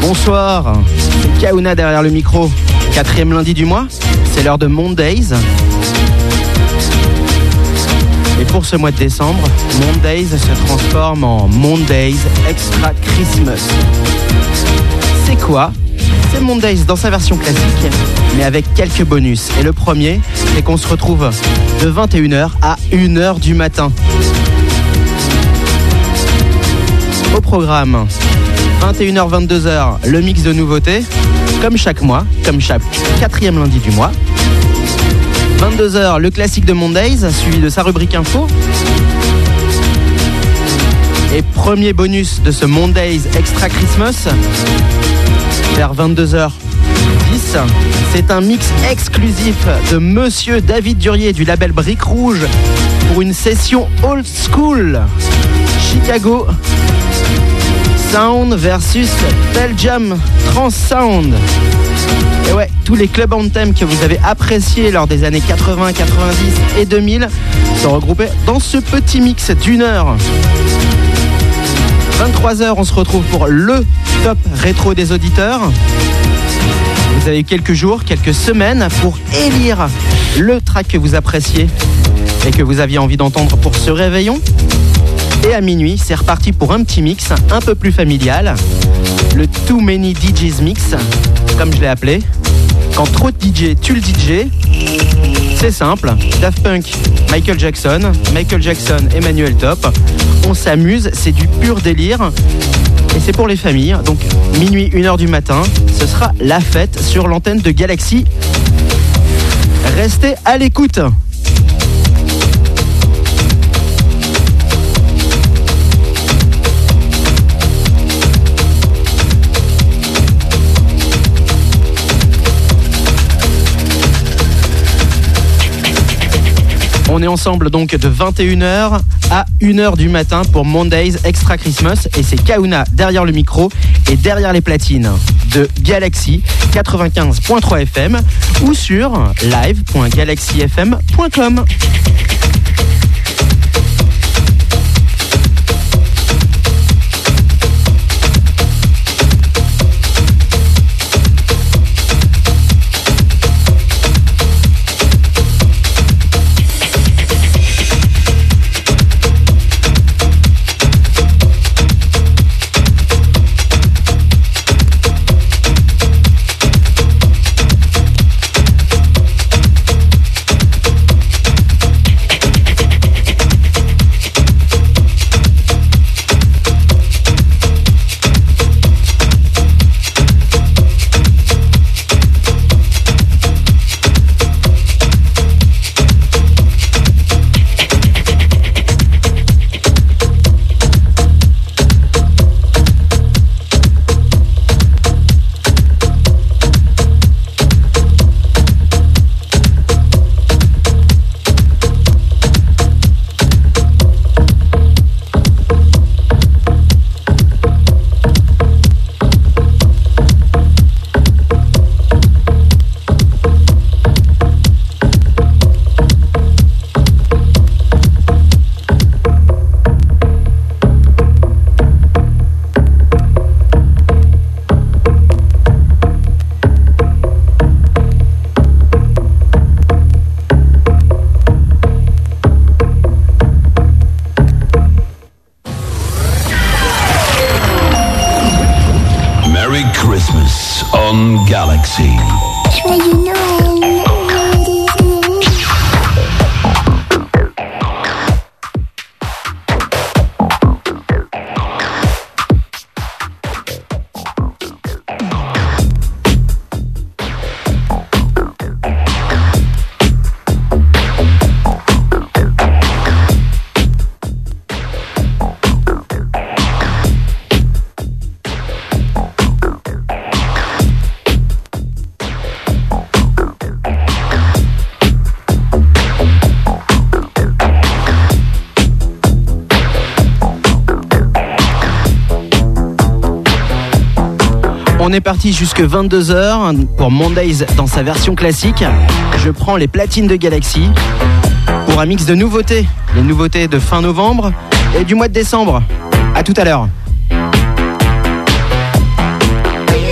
Bonsoir, c'est Kauna derrière le micro. 4e lundi du mois, c'est l'heure de Mondays. Et pour ce mois de décembre, Mondays se transforme en Mondays Extra Christmas. C'est quoi ? C'est Mondays dans sa version classique, mais avec quelques bonus. Et le premier, c'est qu'on se retrouve de 21h à 1h du matin. Au programme, 21h, 22h, le mix de nouveautés, comme chaque mois, comme chaque 4e lundi du mois. 22h, le classique de Mondays, suivi de sa rubrique info. Et premier bonus de ce Mondays Extra Christmas, vers 22h10, c'est un mix exclusif de Monsieur David Durier du label Brique Rouge pour une session old school. Chicago Sound versus Belgium Trans Sound. Et ouais, tous les club anthems que vous avez appréciés lors des années 80, 90 et 2000 sont regroupés dans ce petit mix d'une heure. 23h, on se retrouve pour le top rétro des auditeurs. Vous avez eu quelques jours, quelques semaines pour élire le track que vous appréciez et que vous aviez envie d'entendre pour ce réveillon. Et à minuit, c'est reparti pour un petit mix un peu plus familial. Le Too Many DJs Mix, comme je l'ai appelé. Quand trop de DJ tue le DJ, c'est simple. Daft Punk, Michael Jackson, Emmanuel Top. On s'amuse, c'est du pur délire. Et c'est pour les familles. Donc minuit, 1h du matin, ce sera la fête sur l'antenne de Galaxy. Restez à l'écoute. On est ensemble donc de 21h à 1h du matin pour Mondays Extra Christmas. Et c'est Kauna derrière le micro et derrière les platines de Galaxy 95.3 FM ou sur live.galaxyfm.com. Galaxy. Joyeux Noël. On est parti jusque 22h pour Mondays dans sa version classique. Je prends les platines de Galaxy pour un mix de nouveautés. Les nouveautés de fin novembre et du mois de décembre. À tout à l'heure.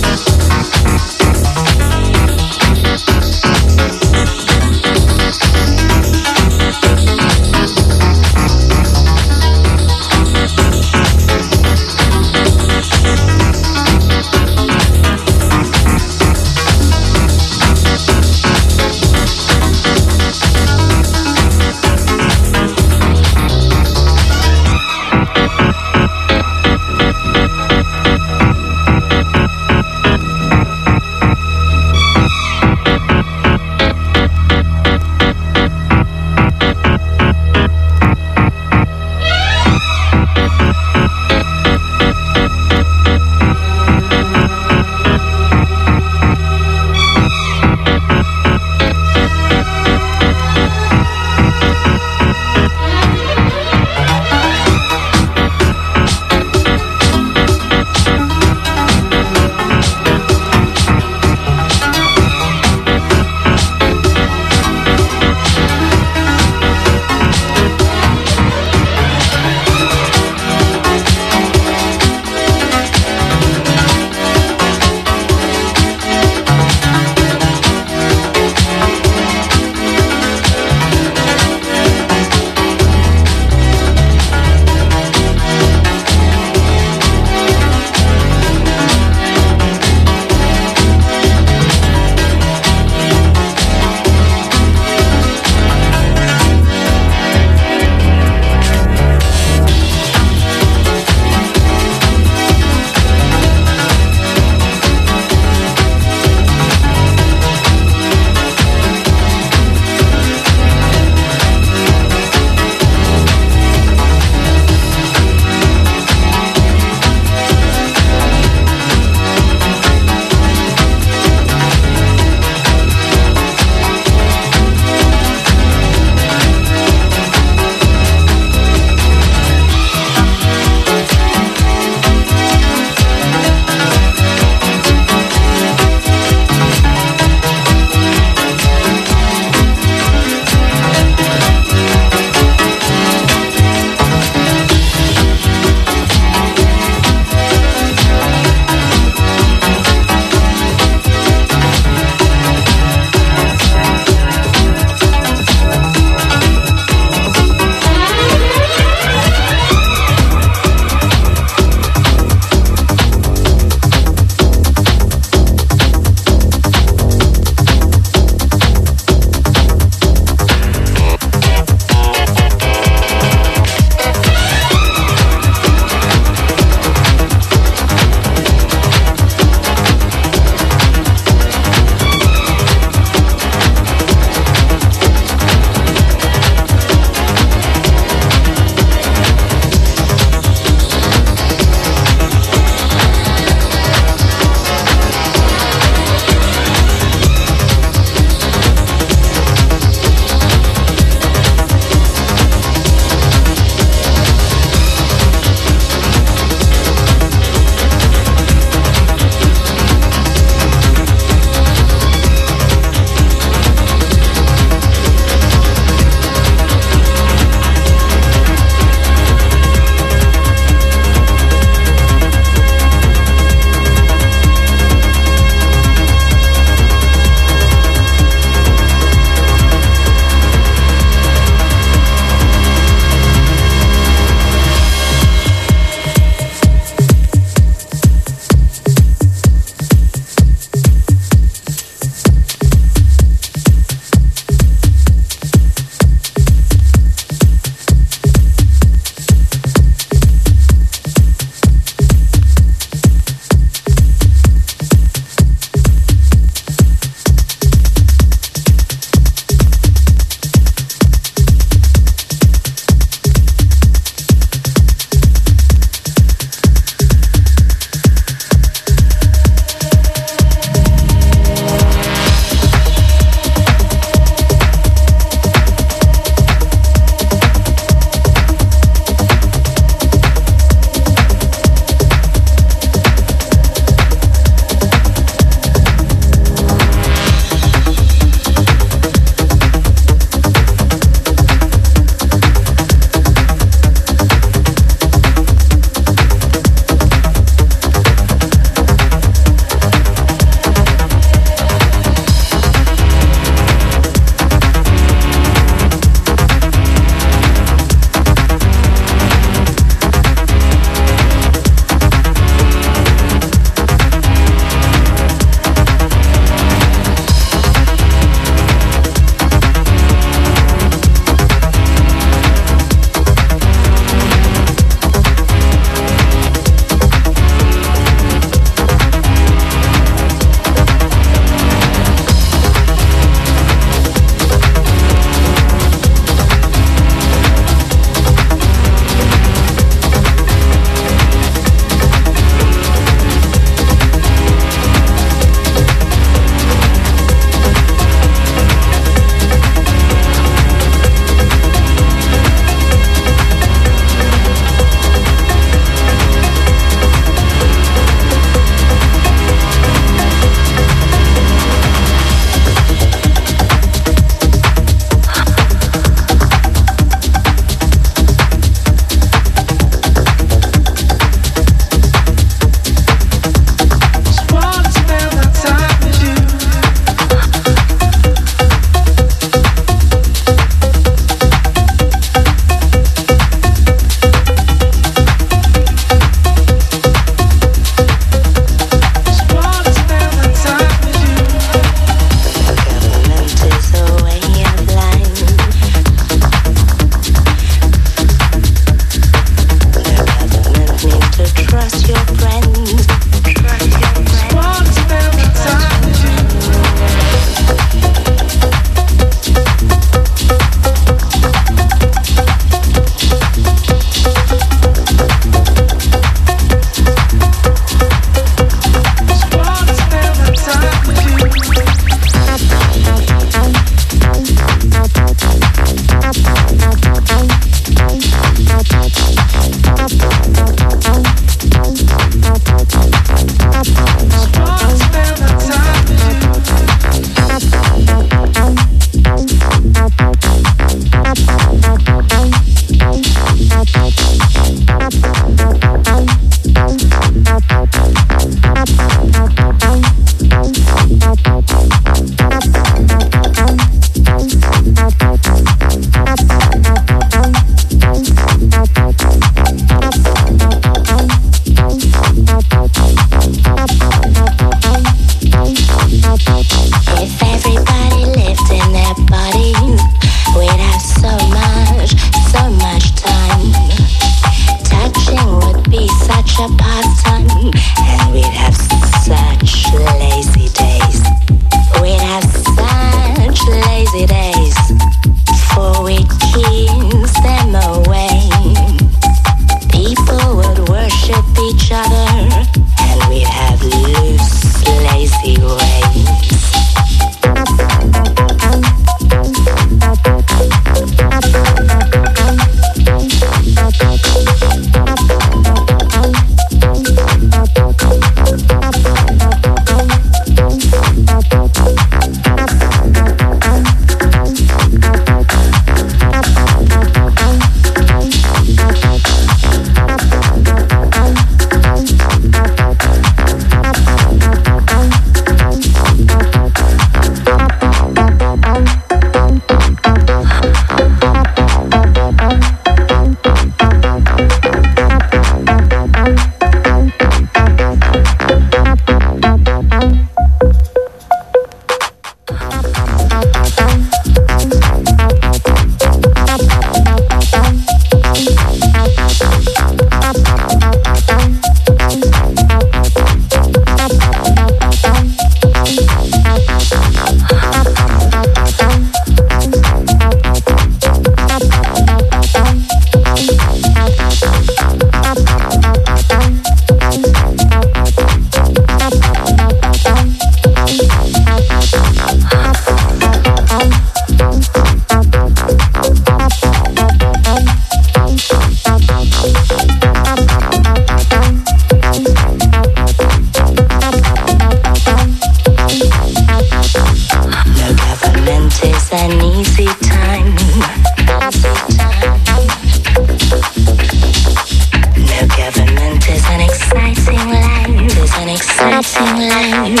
exciting life.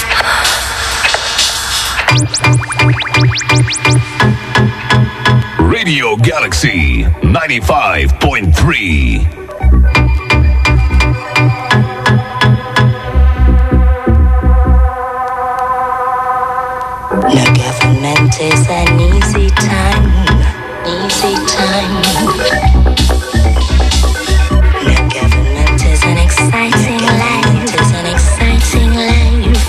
Radio Galaxy 95.3. No government is an easy time, easy time. No government is an exciting life, is an exciting life.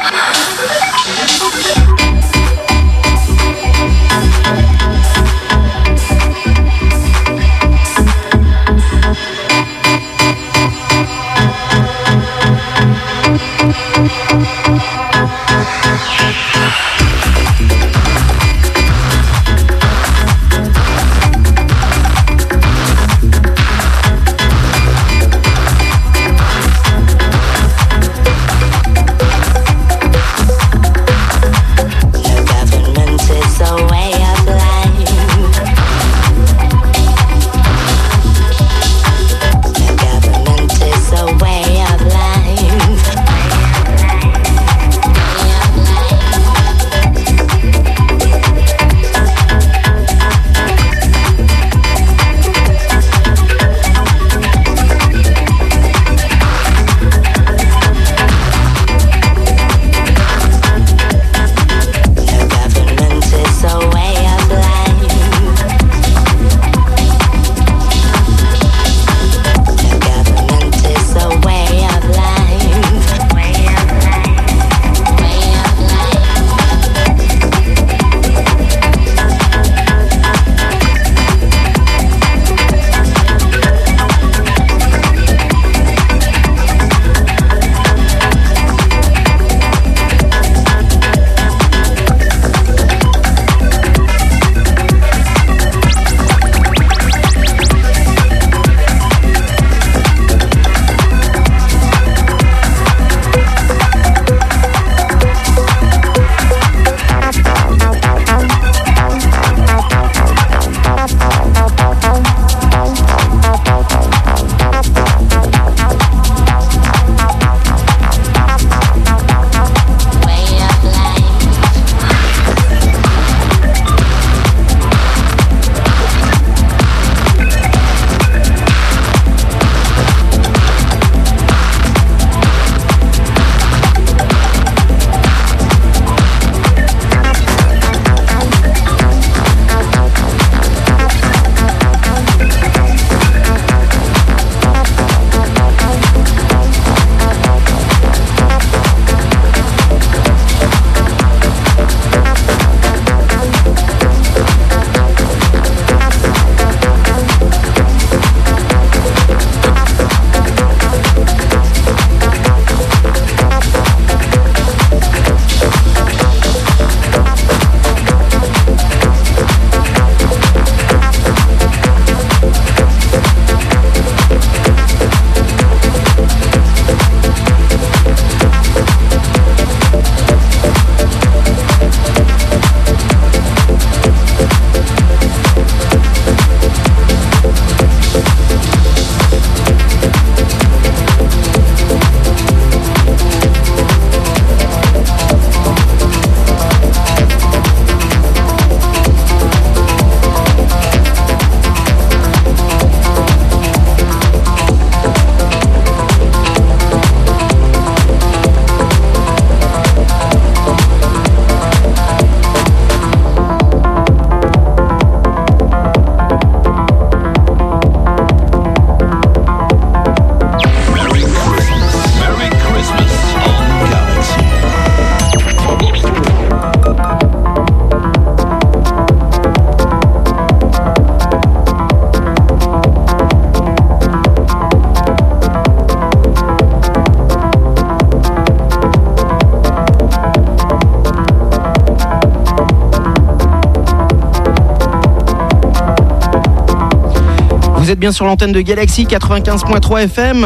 Vous êtes bien sur l'antenne de Galaxy 95.3 FM,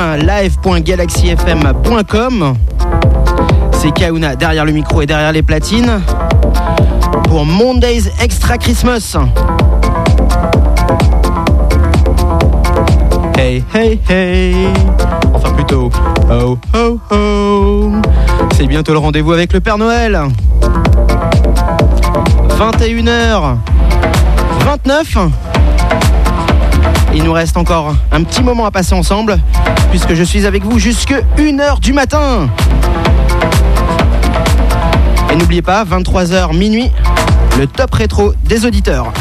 live.galaxyfm.com. C'est Kauna derrière le micro et derrière les platines pour Monday's Extra Christmas. Hey, hey, hey. Enfin plutôt, ho, ho, C'est bientôt le rendez-vous avec le Père Noël. 21h29. Il nous reste encore un petit moment à passer ensemble, puisque je suis avec vous jusque 1h du matin. Et n'oubliez pas, 23h minuit, le top rétro des auditeurs.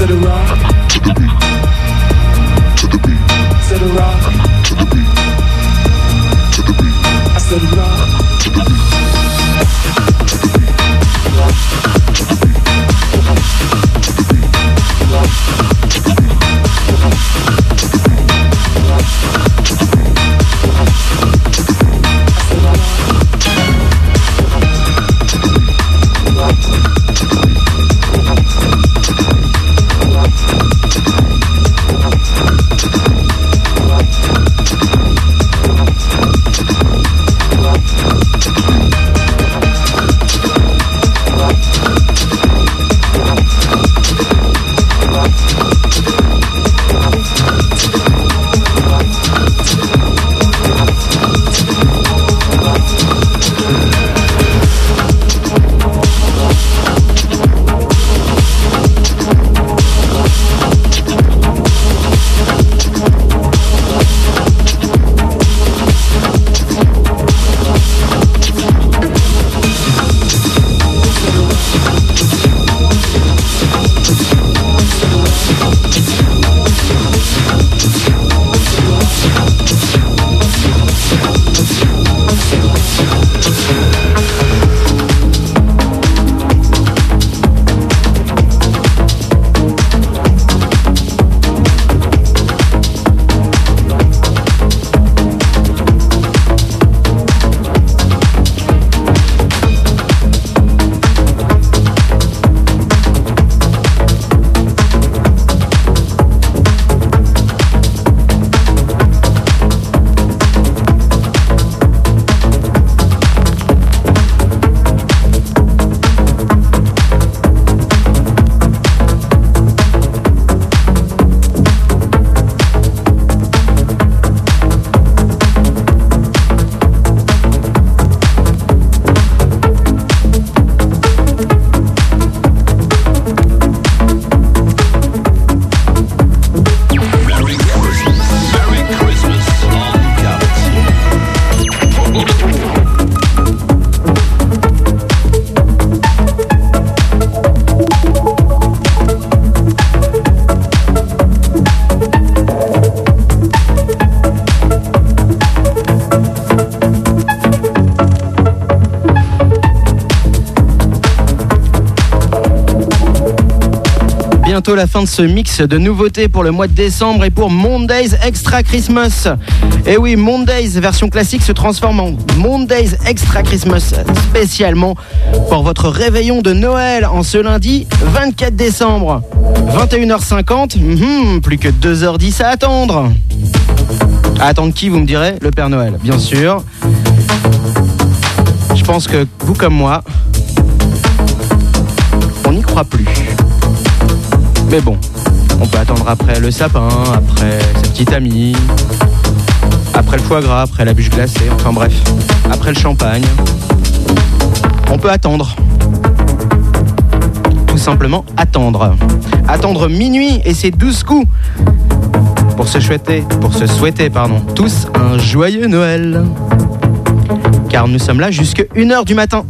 said a rock to the beat, to the beat, said a rock to the beat, to the beat, I said a rock to the beat, to the beat, rock to the beat, to the beat, rock to the beat, rock to the beat, rock to the beat, rock to the beat, I said a rock to the beat, rock to the beat. Bientôt la fin de ce mix de nouveautés pour le mois de décembre et pour Mondays Extra Christmas. Et oui, Mondays version classique se transforme en Mondays Extra Christmas spécialement pour votre réveillon de Noël en ce lundi 24 décembre. 21h50, plus que 2h10 à attendre. À attendre qui, vous me direz? Le Père Noël, bien sûr. Je pense que vous comme moi, on n'y croit plus. Mais bon, on peut attendre après le sapin, après sa petite amie, après le foie gras, après la bûche glacée, enfin bref, après le champagne. On peut attendre. Tout simplement attendre. Attendre minuit et ses 12 coups. Pour se souhaiter, tous un joyeux Noël. Car nous sommes là jusqu'à 1h du matin.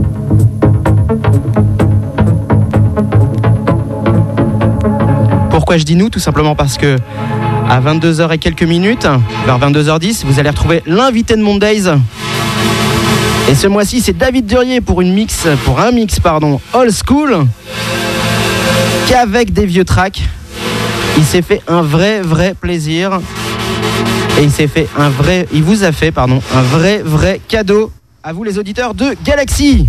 Pourquoi je dis nous? Tout simplement parce que à 22h et quelques minutes, vers 22h10, vous allez retrouver l'invité de Mondays. Et ce mois-ci, c'est David Durier pour un mix old school, qu'avec des vieux tracks, il s'est fait un vrai plaisir. Et il vous a fait un vrai cadeau à vous les auditeurs de Galaxy.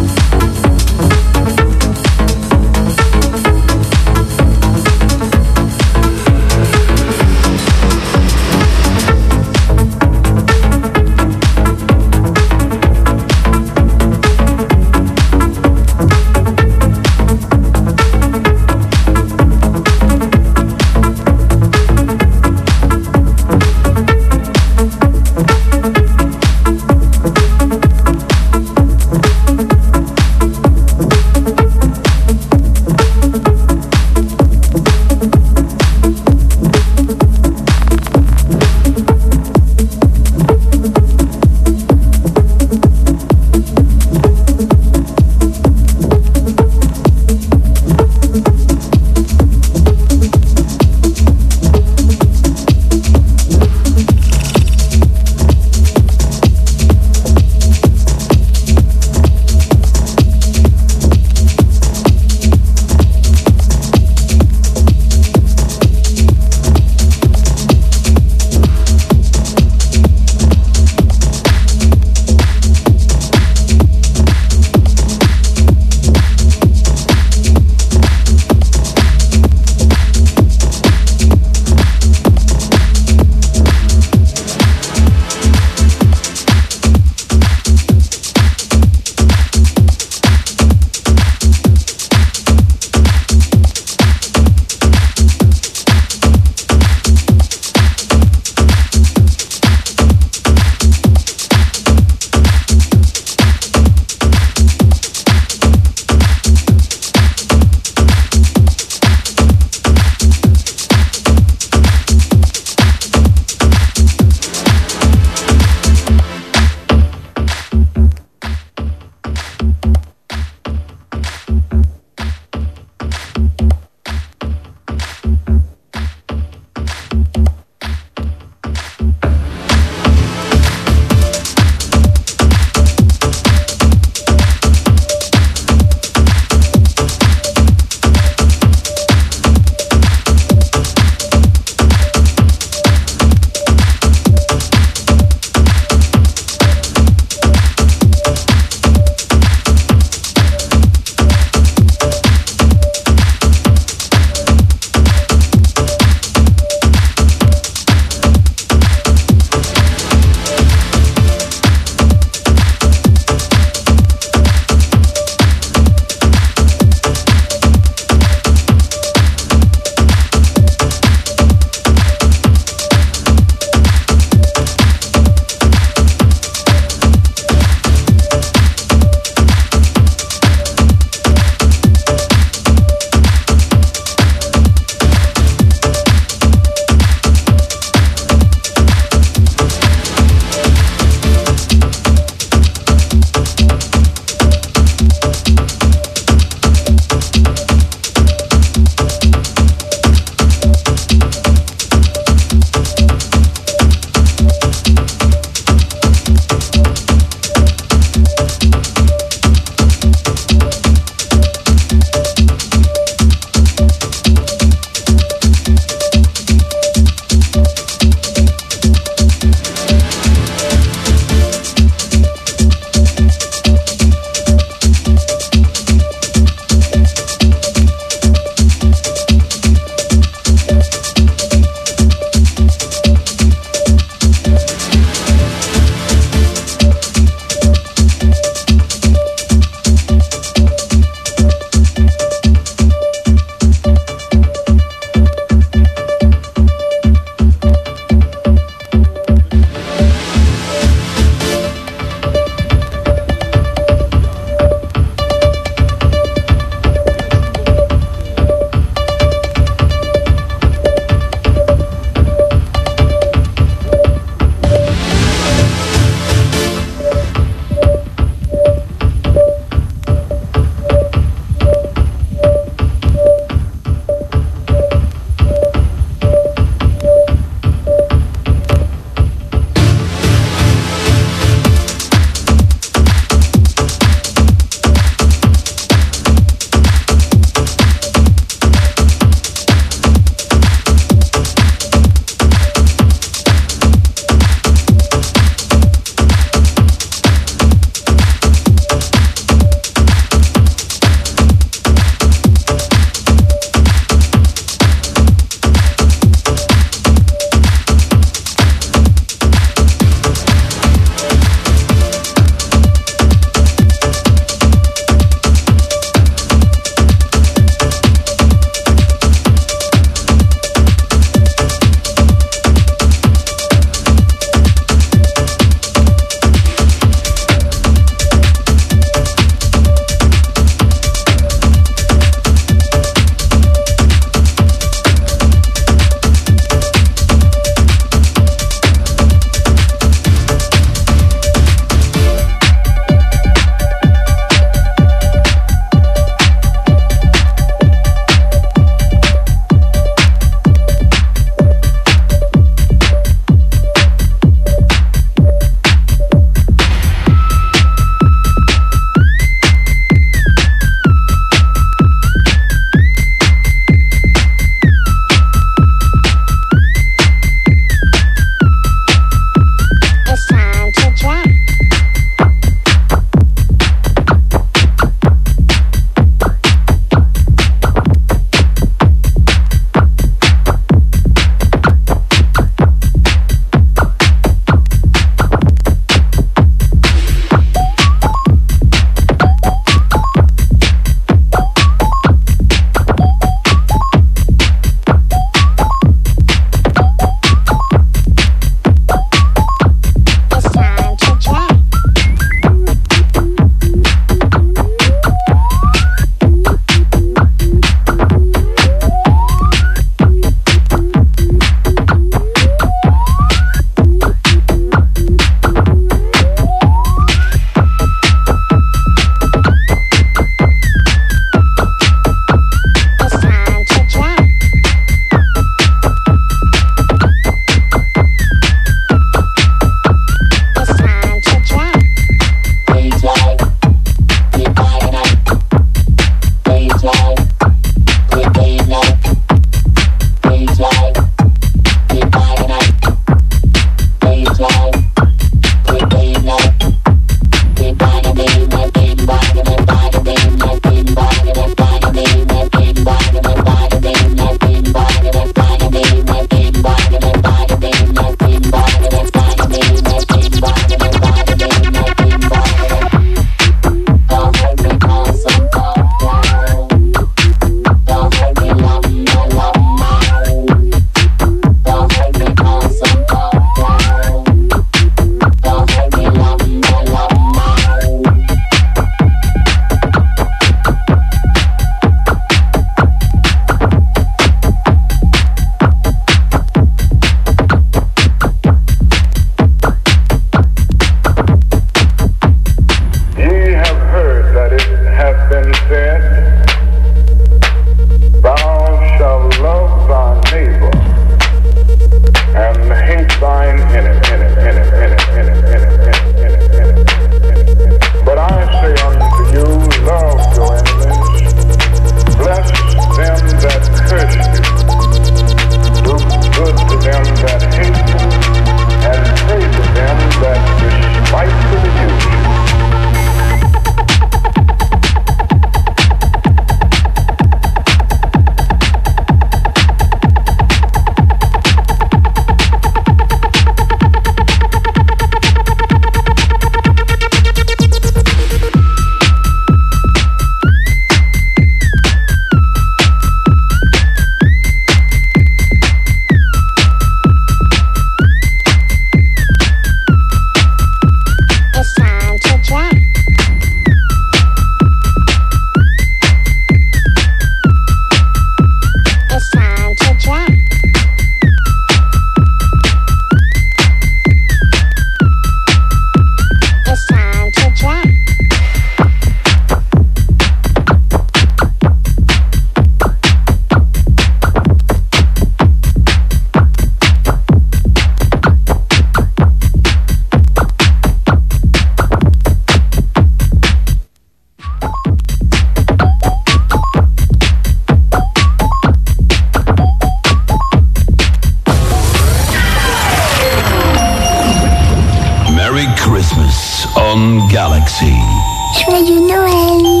on Galaxy. Joyeux Noël.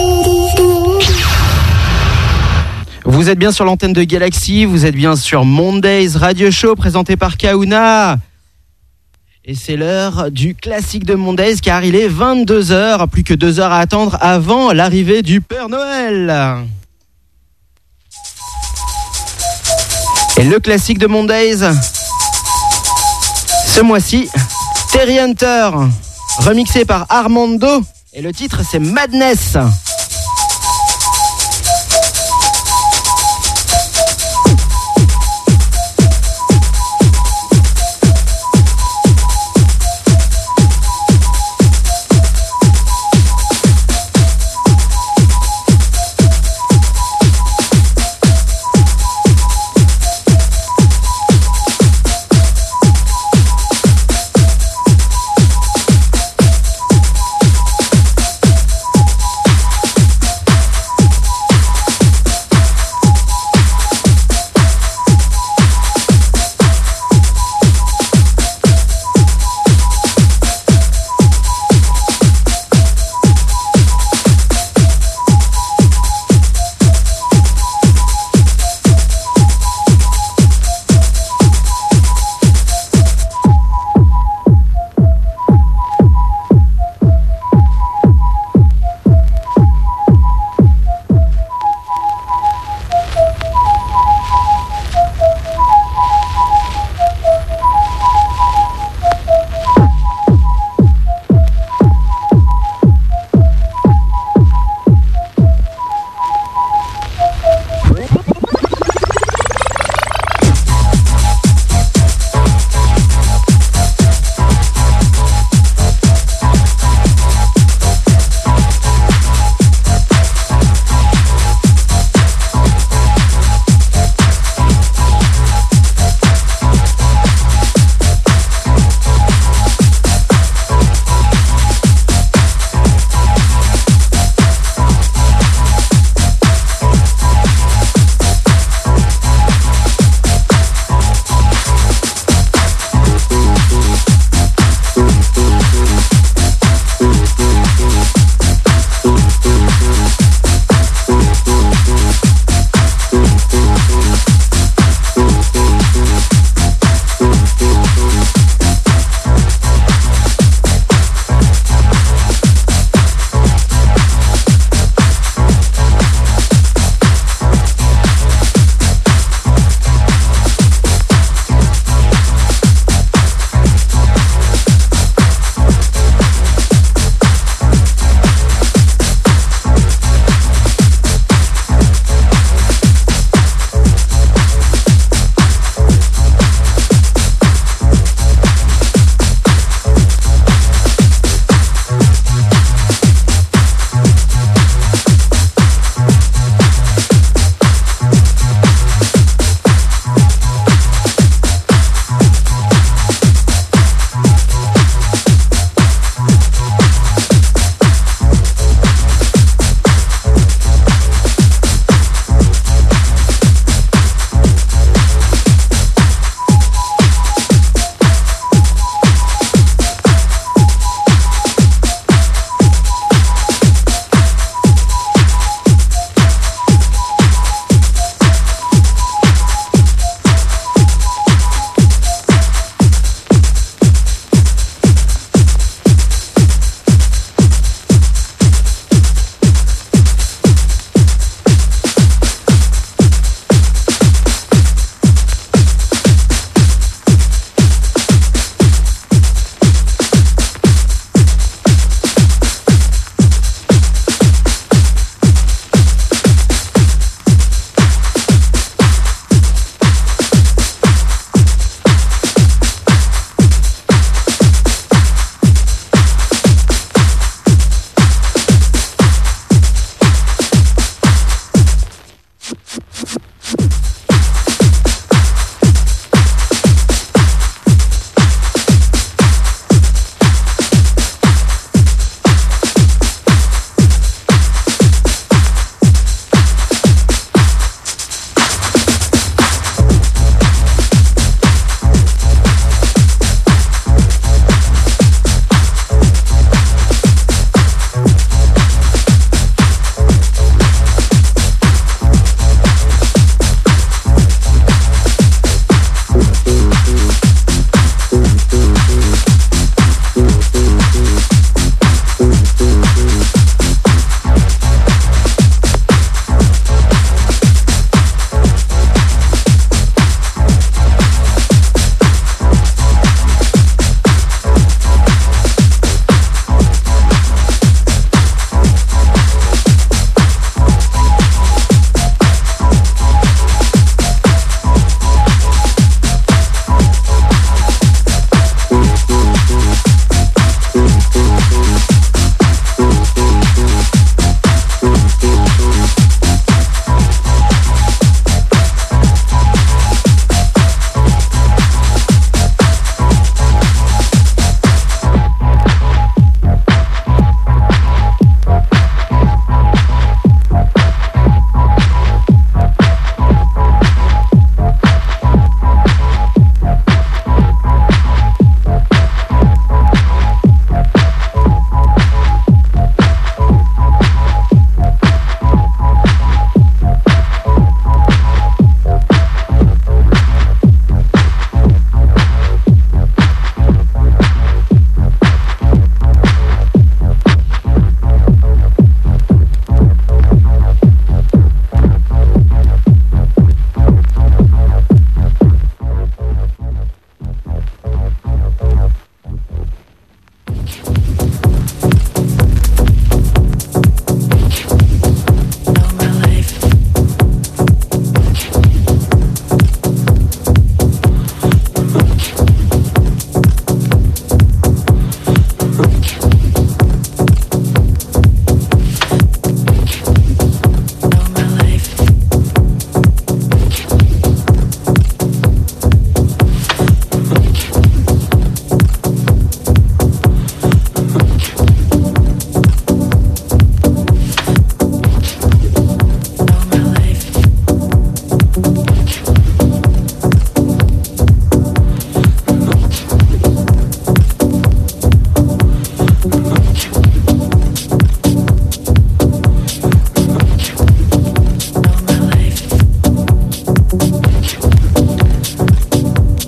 Vous êtes bien sur l'antenne de Galaxy, vous êtes bien sur Mondays Radio Show présenté par Kauna. Et c'est l'heure du classique de Mondays car il est 22h, plus que 2 heures à attendre avant l'arrivée du Père Noël. Et le classique de Mondays, ce mois-ci, Terry Hunter, remixé par Armando, et le titre c'est Madness.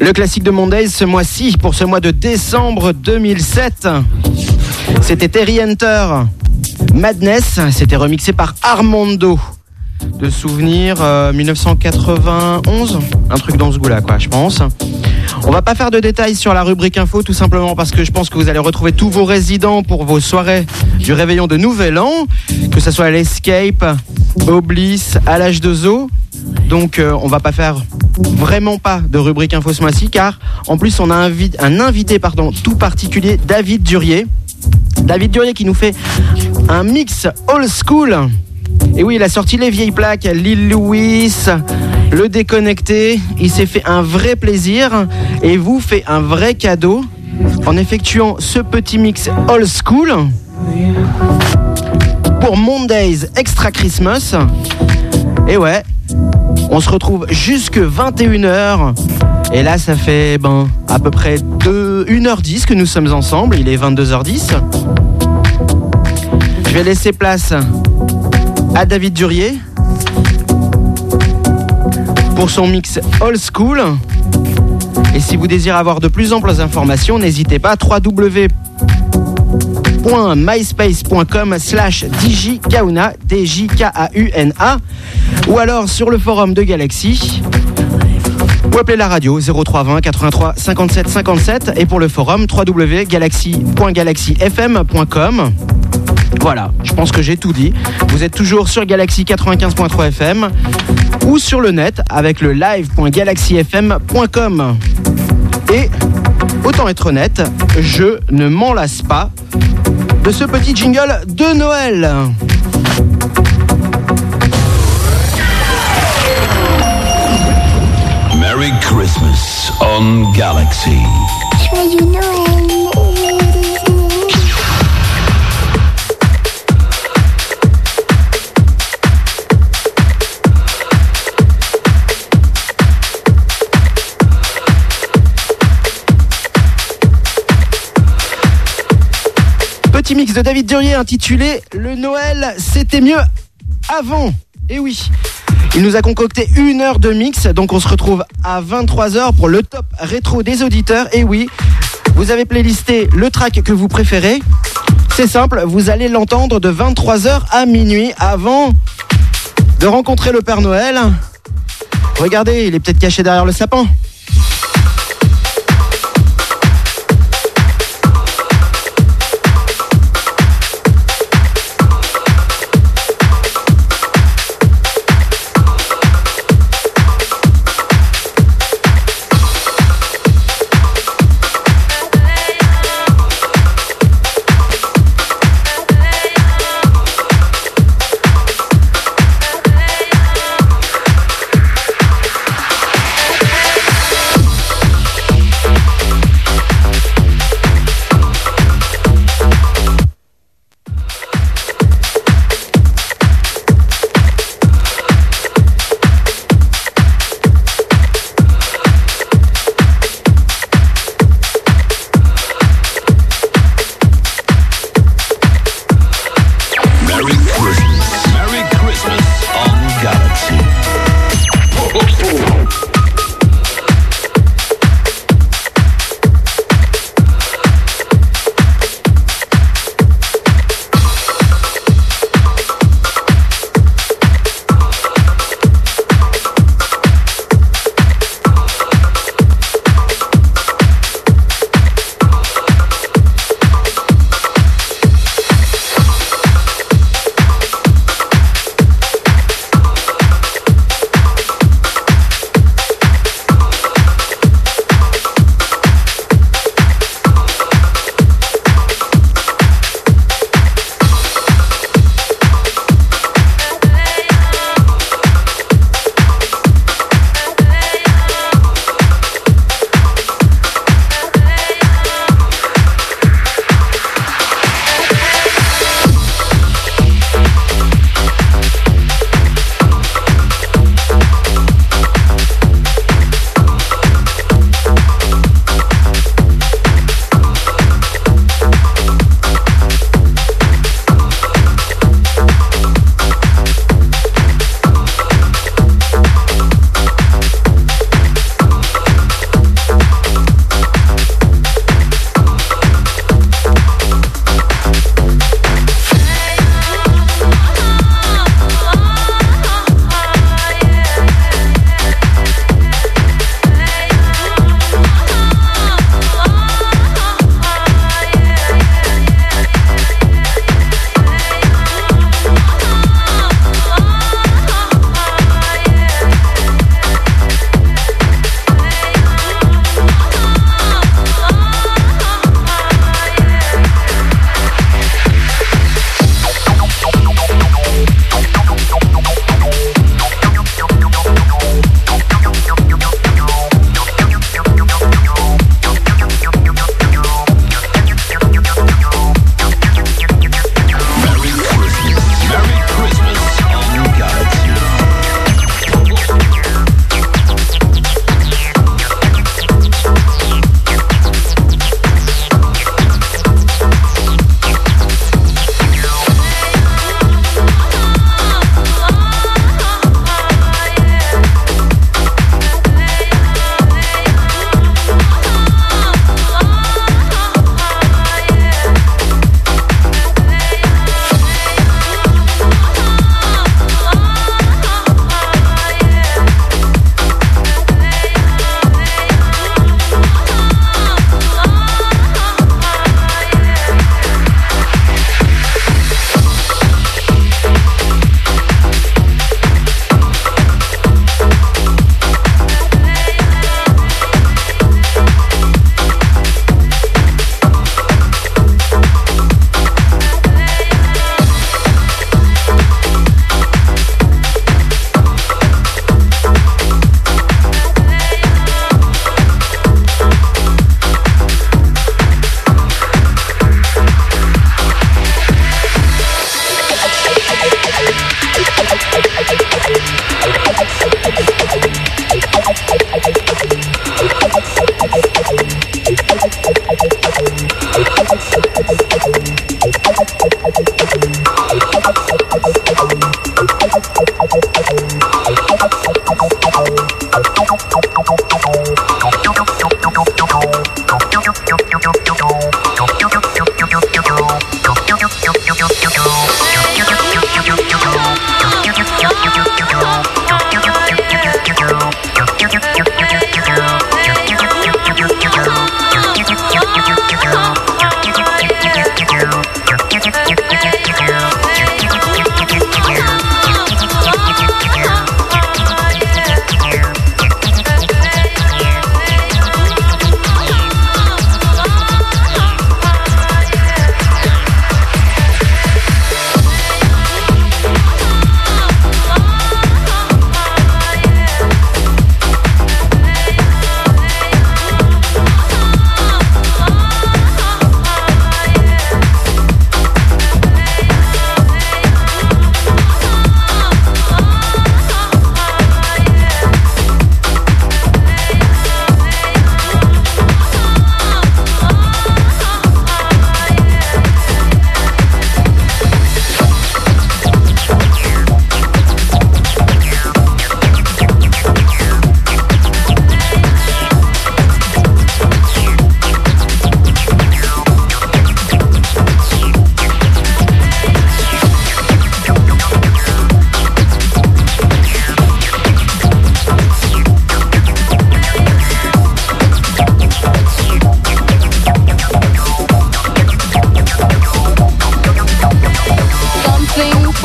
Le classique de Mondays ce mois-ci, pour ce mois de décembre 2007, c'était Terry Hunter, Madness, c'était remixé par Armando. De souvenir 1991, un truc dans ce goût-là, quoi, je pense. On va pas faire de détails sur la rubrique info, tout simplement parce que je pense que vous allez retrouver tous vos résidents pour vos soirées du réveillon de Nouvel An, que ce soit à l'Escape, au Bliss, à l'âge de Zoo. Donc on va pas faire vraiment pas de rubrique info ce mois-ci, car en plus on a un invité tout particulier, David Durier. David Durier qui nous fait un mix old school. Et oui, il a sorti les vieilles plaques, Lil Louis, le déconnecté. Il s'est fait un vrai plaisir et vous fait un vrai cadeau en effectuant ce petit mix old school pour Mondays Extra Christmas. Et ouais, on se retrouve jusque 21h. Et là, ça fait à peu près 1h10 que nous sommes ensemble. Il est 22h10. Je vais laisser place à David Durier pour son mix old school. Et si vous désirez avoir de plus amples informations, n'hésitez pas, www.myspace.com/DJKauna, DJKAUNA, ou alors sur le forum de Galaxy, ou appelez la radio 0320 83 57 57, et pour le forum www.galaxy.galaxyfm.com. Voilà, je pense que j'ai tout dit. Vous êtes toujours sur Galaxy 95.3 FM ou sur le net avec le live.galaxyfm.com. Et autant être honnête, je ne m'en lasse pas de ce petit jingle de Noël. Merry Christmas on Galaxy. Joyeux Noël. Petit mix de David Durier intitulé Le Noël, c'était mieux avant. Et oui, il nous a concocté 1 heure de mix, donc on se retrouve à 23h pour le top rétro des auditeurs. Et oui, vous avez playlisté le track que vous préférez. C'est simple, vous allez l'entendre de 23h à minuit avant de rencontrer le Père Noël. Regardez, il est peut-être caché derrière le sapin.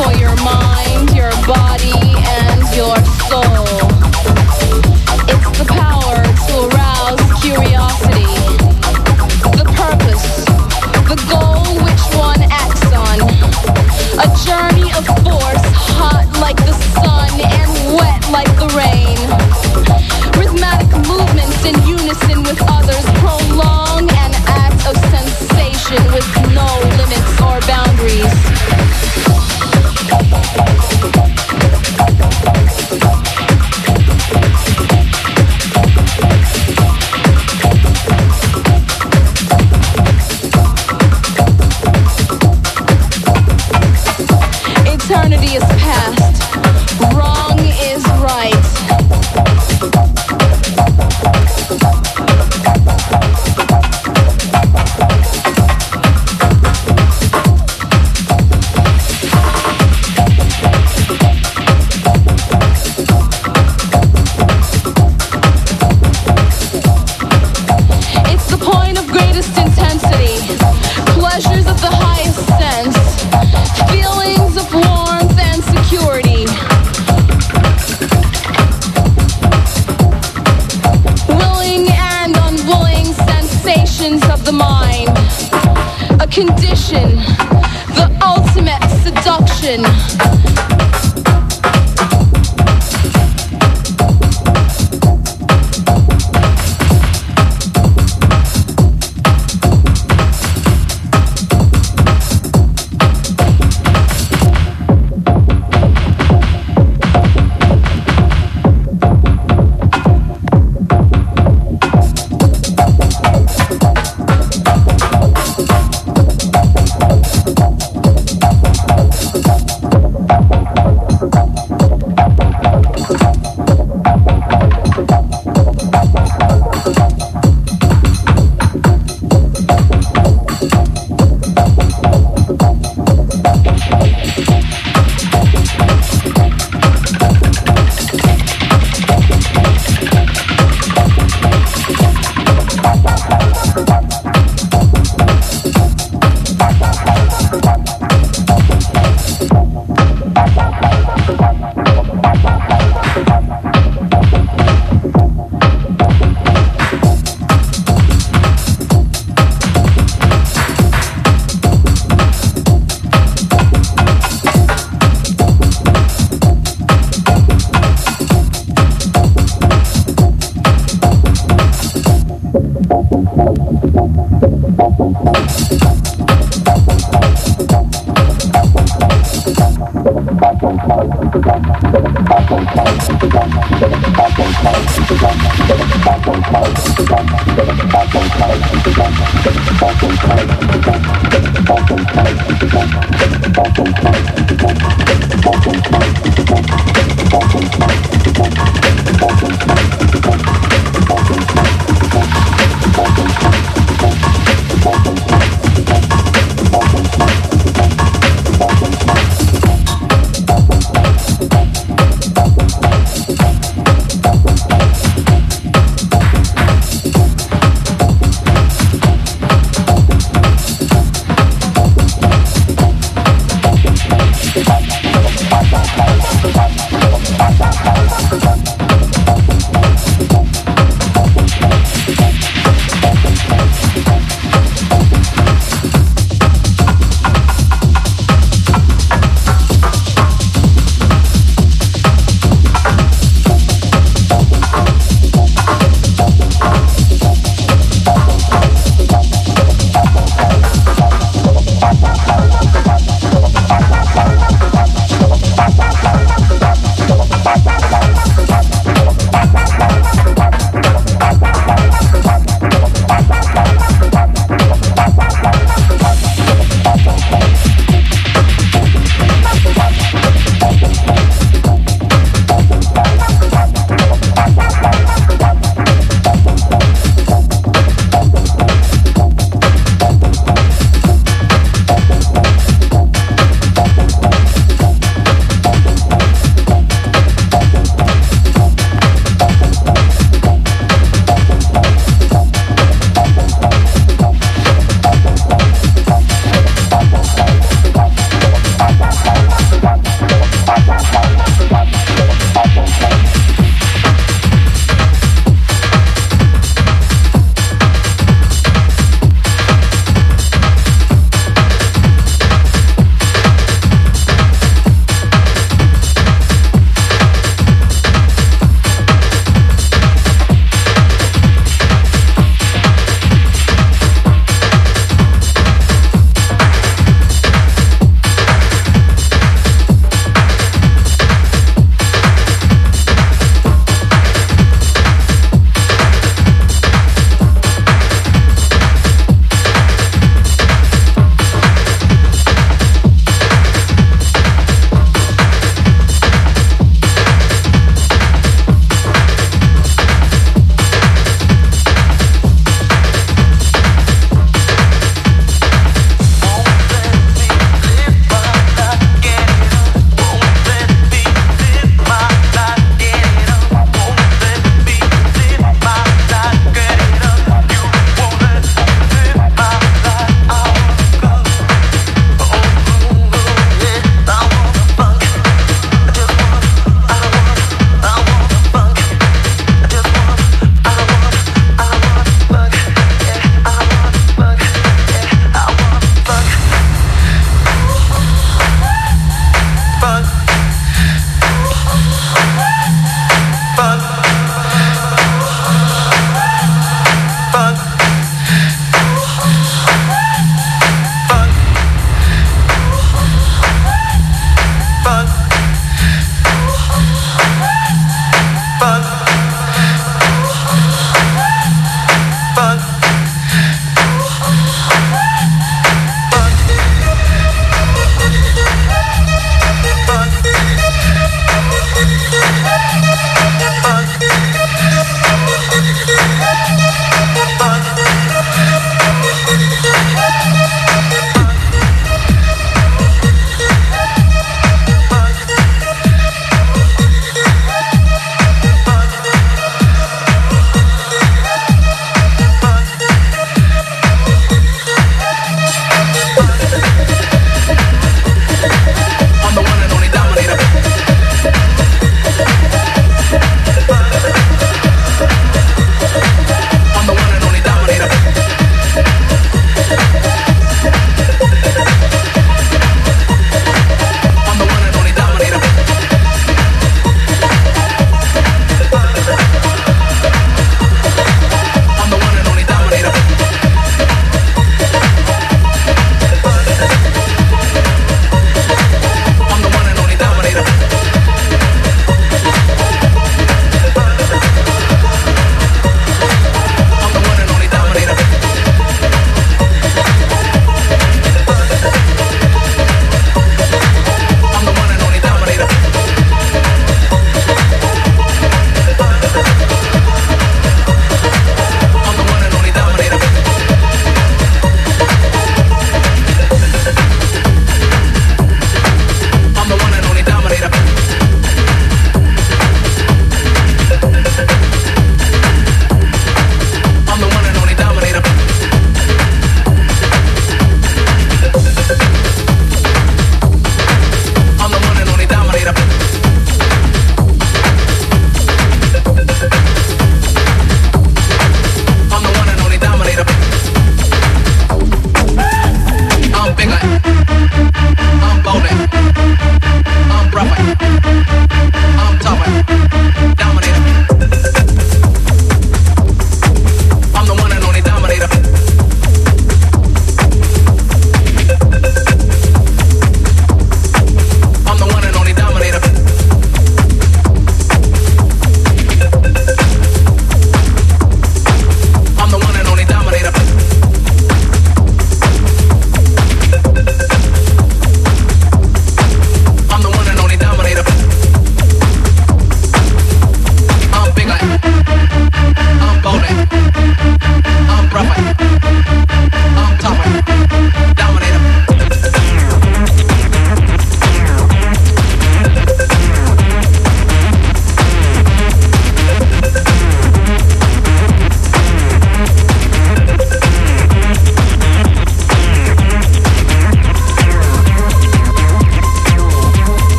for your mind, your body, and your soul. It's the power to arouse curiosity, the purpose, the goal which one acts on. A journey of force, hot like the sun and wet like the rain. Rhythmic movements in unison with others prolong an act of sensation with no limits or boundaries. Eternity is past, wrong is right. It's the point of greatest intensity, pleasures of the highest sense, feelings of warmth and security. Willing and unwilling sensations of the mind. A condition, the ultimate seduction.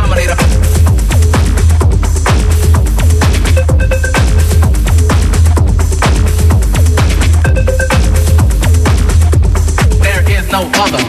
dominator. There is no other.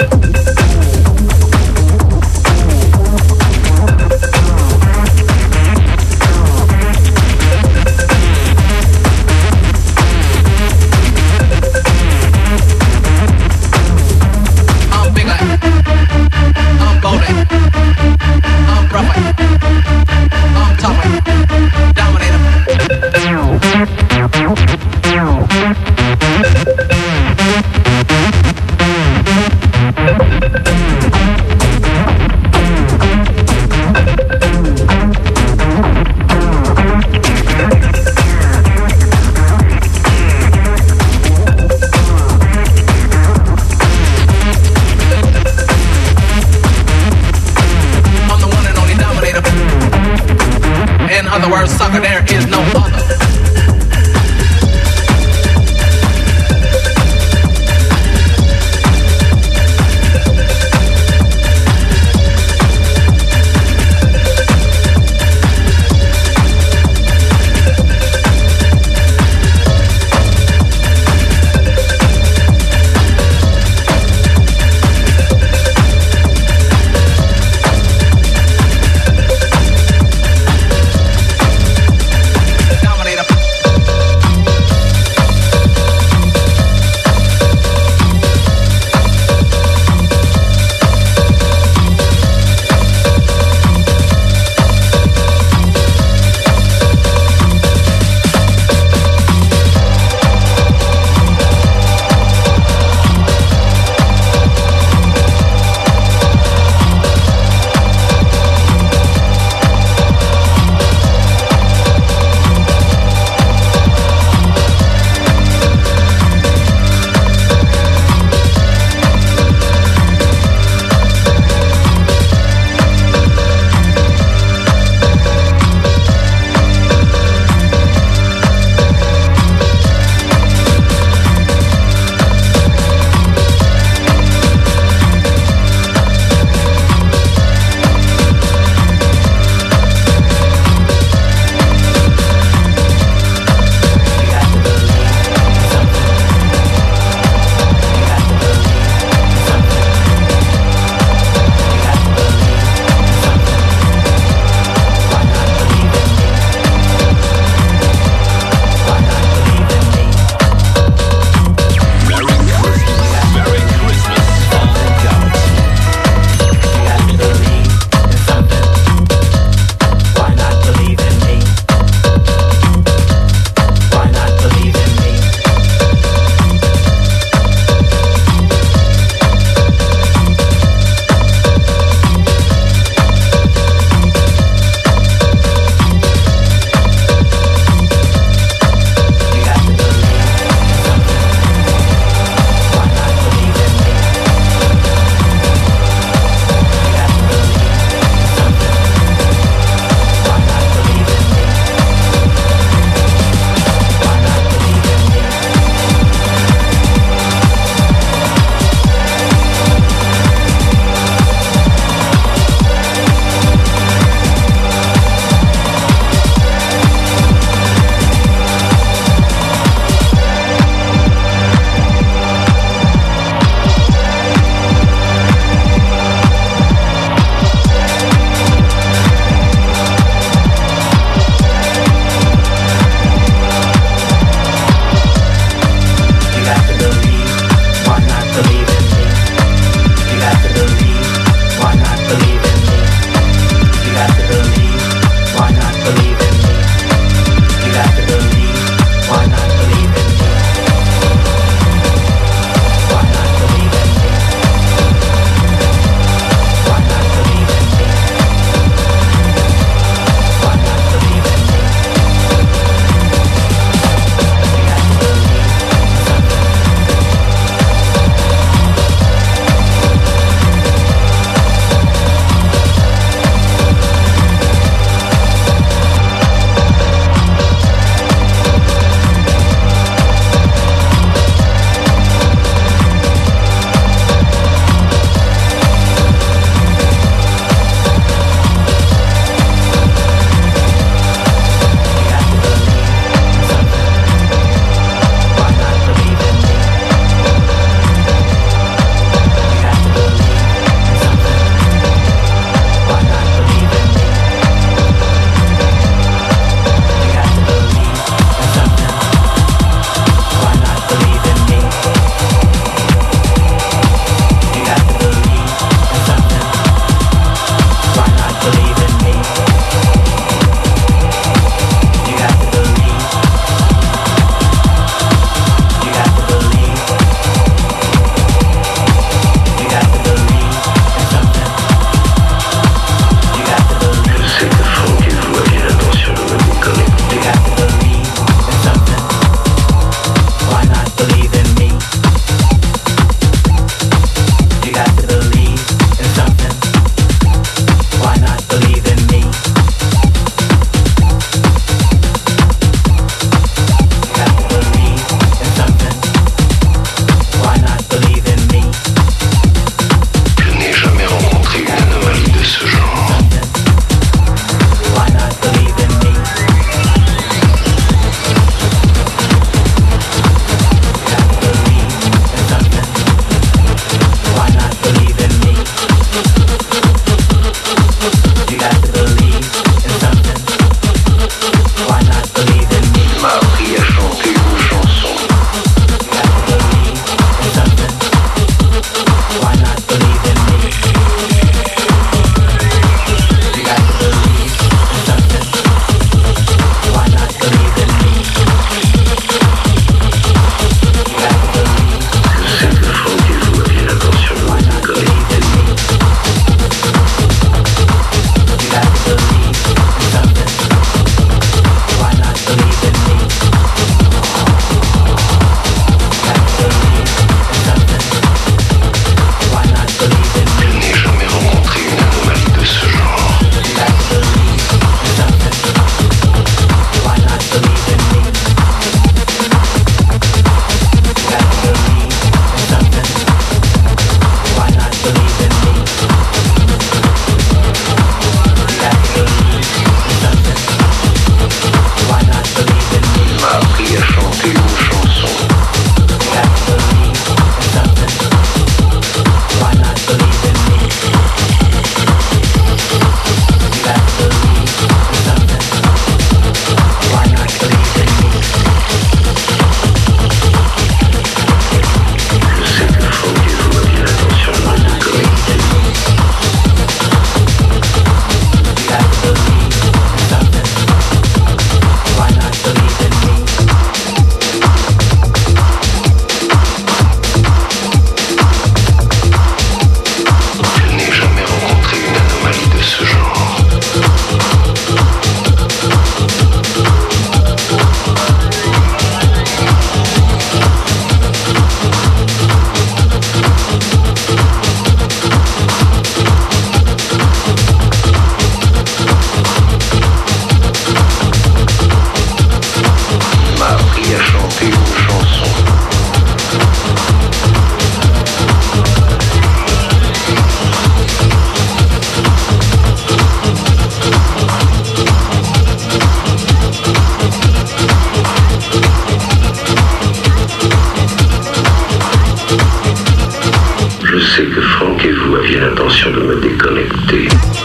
l'intention de me déconnecter.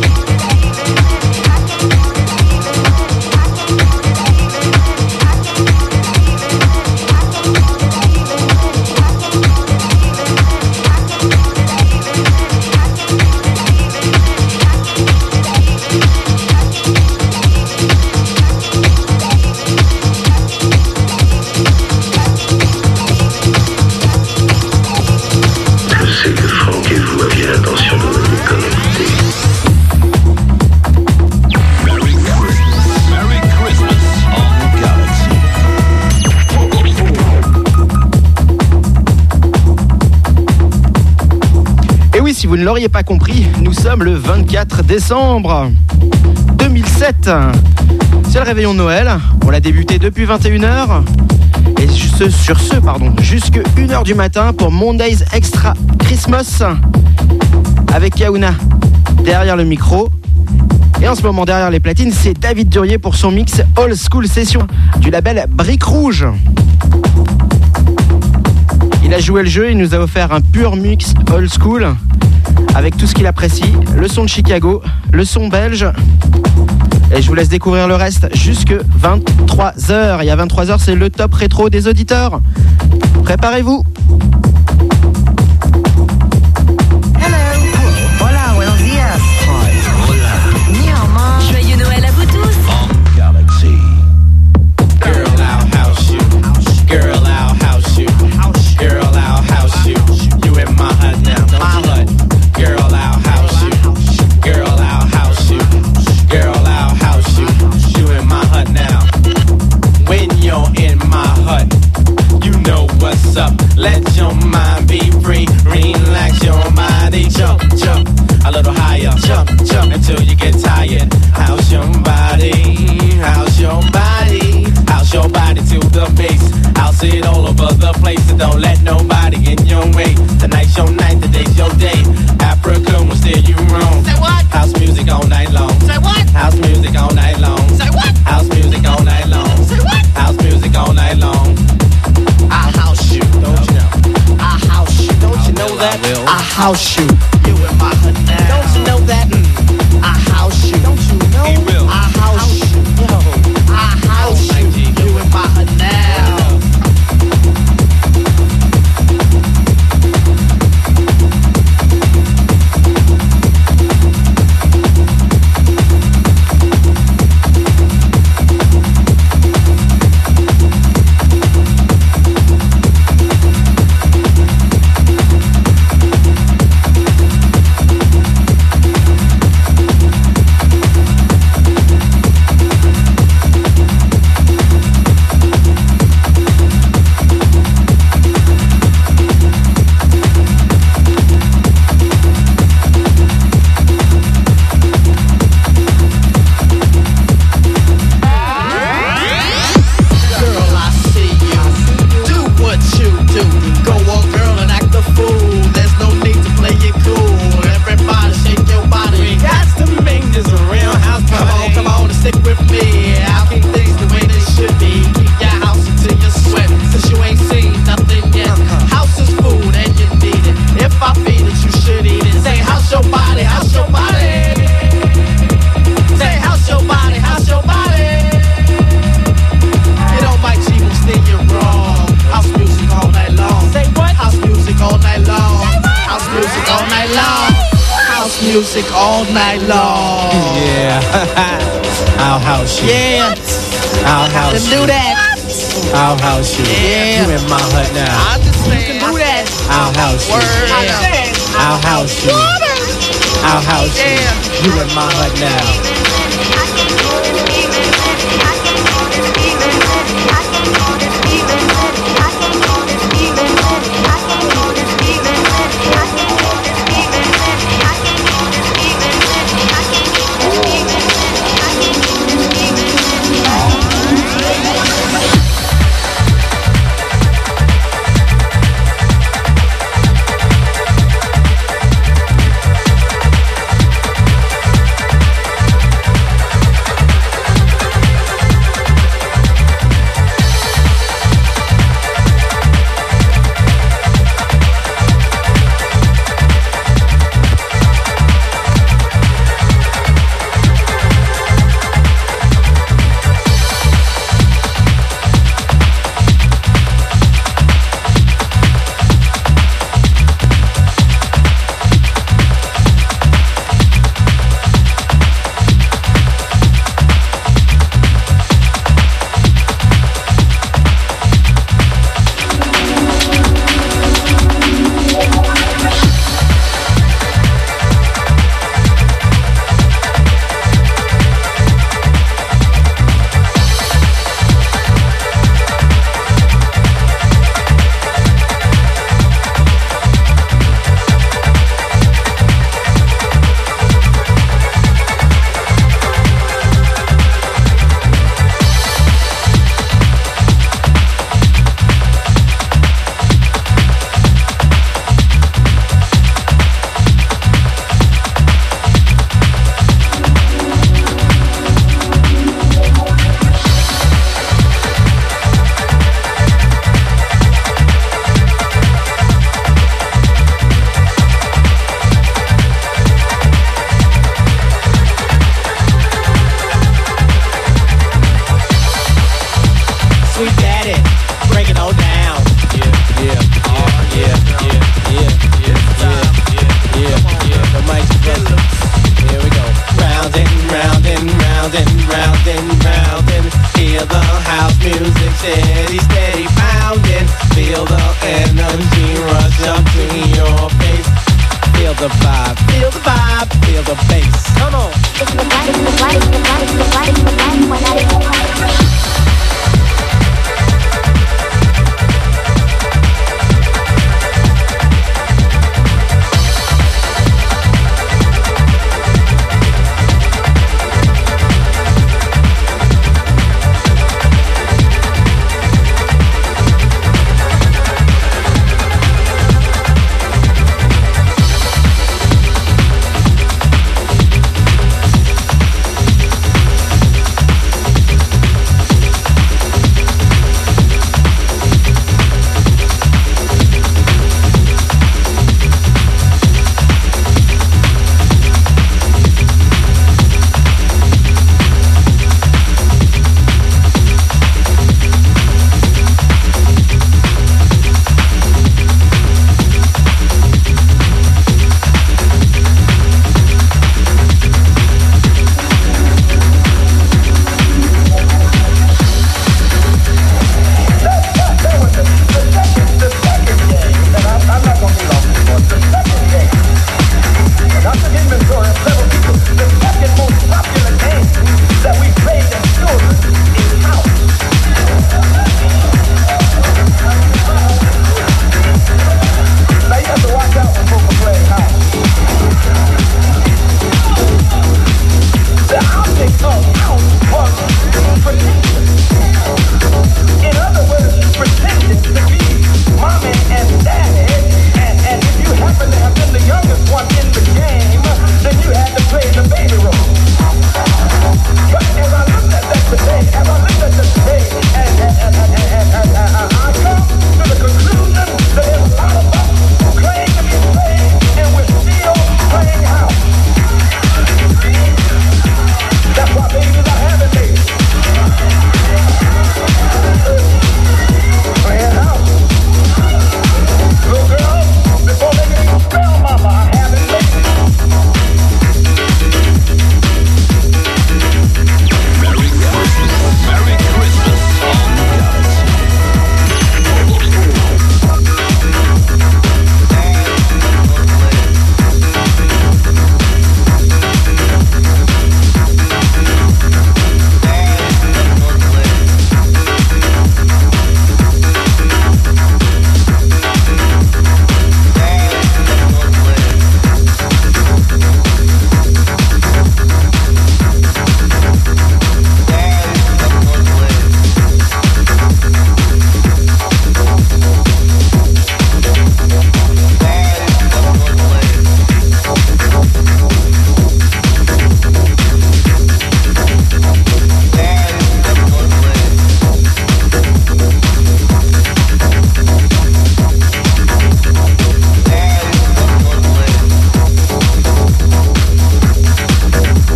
Si vous ne l'auriez pas compris, nous sommes le 24 décembre 2007. C'est le réveillon de Noël. On l'a débuté depuis 21h. Et jusque 1h du matin pour Monday's Extra Christmas avec Yaouna derrière le micro. Et en ce moment derrière les platines, c'est David Durier pour son mix Old School Session du label Brique Rouge. Il a joué le jeu, il nous a offert un pur mix old school avec tout ce qu'il apprécie, le son de Chicago, le son belge. Et je vous laisse découvrir le reste jusque 23h. Et à 23h, c'est le top rétro des auditeurs. Préparez-vous. Joyeux Noël à vous tous. Galaxy. Girl, I'll house you. Girl, I'll house you. Girl, I'll house you. You in my hut now. My hut. Girl, I'll house you. Girl, I'll house you. Girl, I'll house you. You in my hut now. When you're in my hut, you know what's up. Let your mind be free. Relax your body. Jump, jump. A little higher. Jump, jump until you get tired. How's your body? How's your body? How's your body to the base? I'll see it all over the place, and don't let nobody in your way. Tonight's your night, today's your day. Africa will steer you wrong. Say what? House music all night long. Say what? House music all night long. Say what? House music all night long. Say what? House music all night long. I house you, don't you know? I house you, don't you know that? I house you. You in my hood now. Don't you know that? I house you. Don't you know? He will. I house you. Yo. I house you. You in my hood now. Music all night long. Yeah. I'll house you. Yeah. I'll house you. Do that. I'll house you. Yeah. You in my hut now. I understand. You can do that. I'll house you. Yeah. I'll house you. I'll house you. You in my hut now. Feel the vibe, feel the bass. Come on. It's the vibe, it's the vibe, it's the vibe, it's the vibe, it's the vibe, what I do.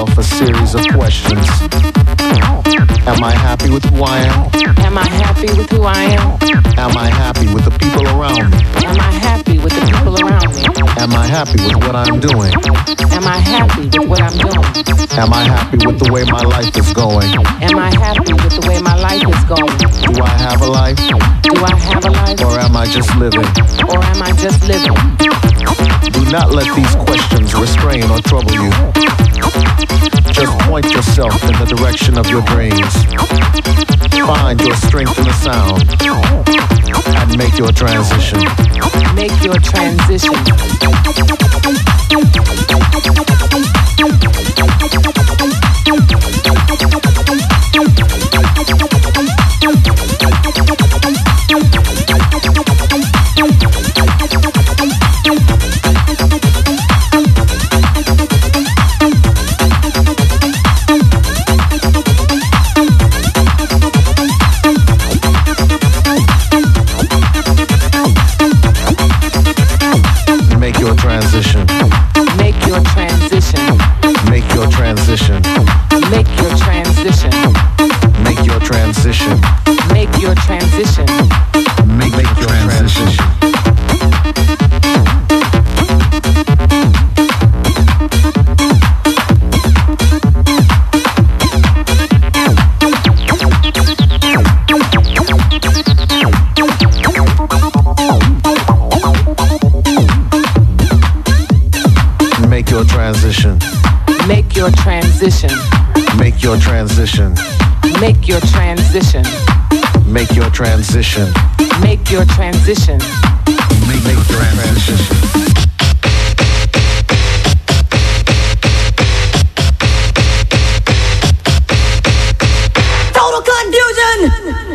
yourself a series of questions. Am I happy with who I am? Am I happy with who I am? Am I happy with the people around me? Am I happy with the people around me? Am I happy with what I'm doing? Am I happy with what I'm doing? Am I happy with the way my life is going? Am I happy with the way my life is going? Do I have a life? Do I have a life? Or am I just living? Or am I just living? Do not let these questions restrain or trouble you. Just point yourself in the direction of your dreams. Find your strength in the sound and make your transition. Make your transition. Make your transition. Make your transition. Make your transition. Make your transition. Make your transition. Make your transition. Make your transition. Make your transition. Make your transition. Make your transition. Make your transition. Make your transition. Make your transition. Make your transition. Total confusion!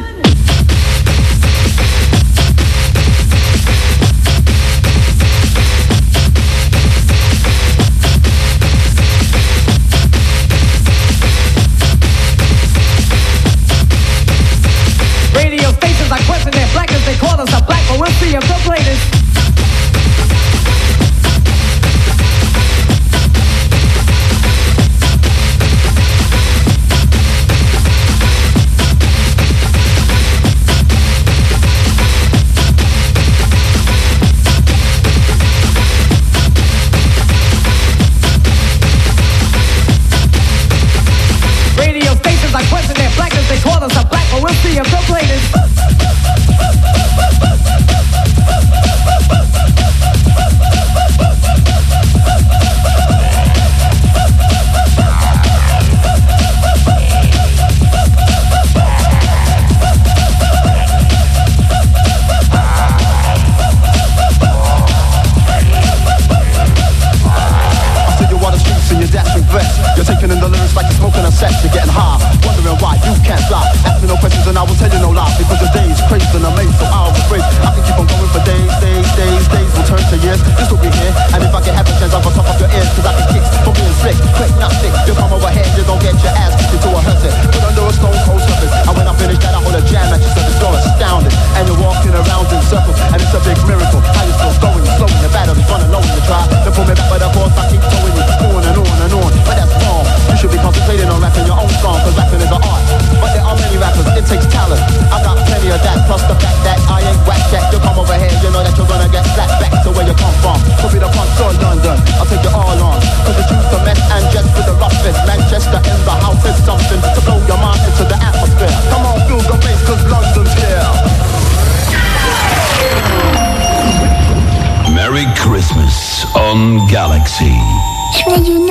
Radio stations are question their blackness. They call us a black, but we'll see if they'll play this. Radio stations are question their blackness. They call us a black, but we'll see if they'll play this. You're taking in the lyrics like you're smoking a set. You're getting high, wondering why you can't fly. Ask me no questions and I will tell you no lies. Because the day is crazy and amazing, so I'll be afraid. I can keep on going for days. Days will turn to years. This will be here, and if I can have a chance, I'll top up your ears. Cause I can kick from being slick, quick, not thick. You'll come over here, you're gonna get your ass kicked into a hearse. Put under a stone cold surface. And when I finish that, I hold a jam at your surface. You're astounded, and you're walking around in circles. And it's a big miracle. How you still going slow in the battery's running low in the try to pull me back, but of course I keep towing you on and on and on. But that's wrong. You should be concentrating on rapping your own song, cause rapping is an art. But there are many rappers, it takes talent. I got plenty of that, plus the fact that I ain't whack that. You come over here, you know that you're gonna get slapped back to where you come from. Could be the punk or London, I'll take it all on. Cause it's used to mess and just with the roughest. Manchester in the house is something to blow your mind into the atmosphere. Come on, feel the bass, cause London's here. Merry Christmas on Galaxy. Joyeux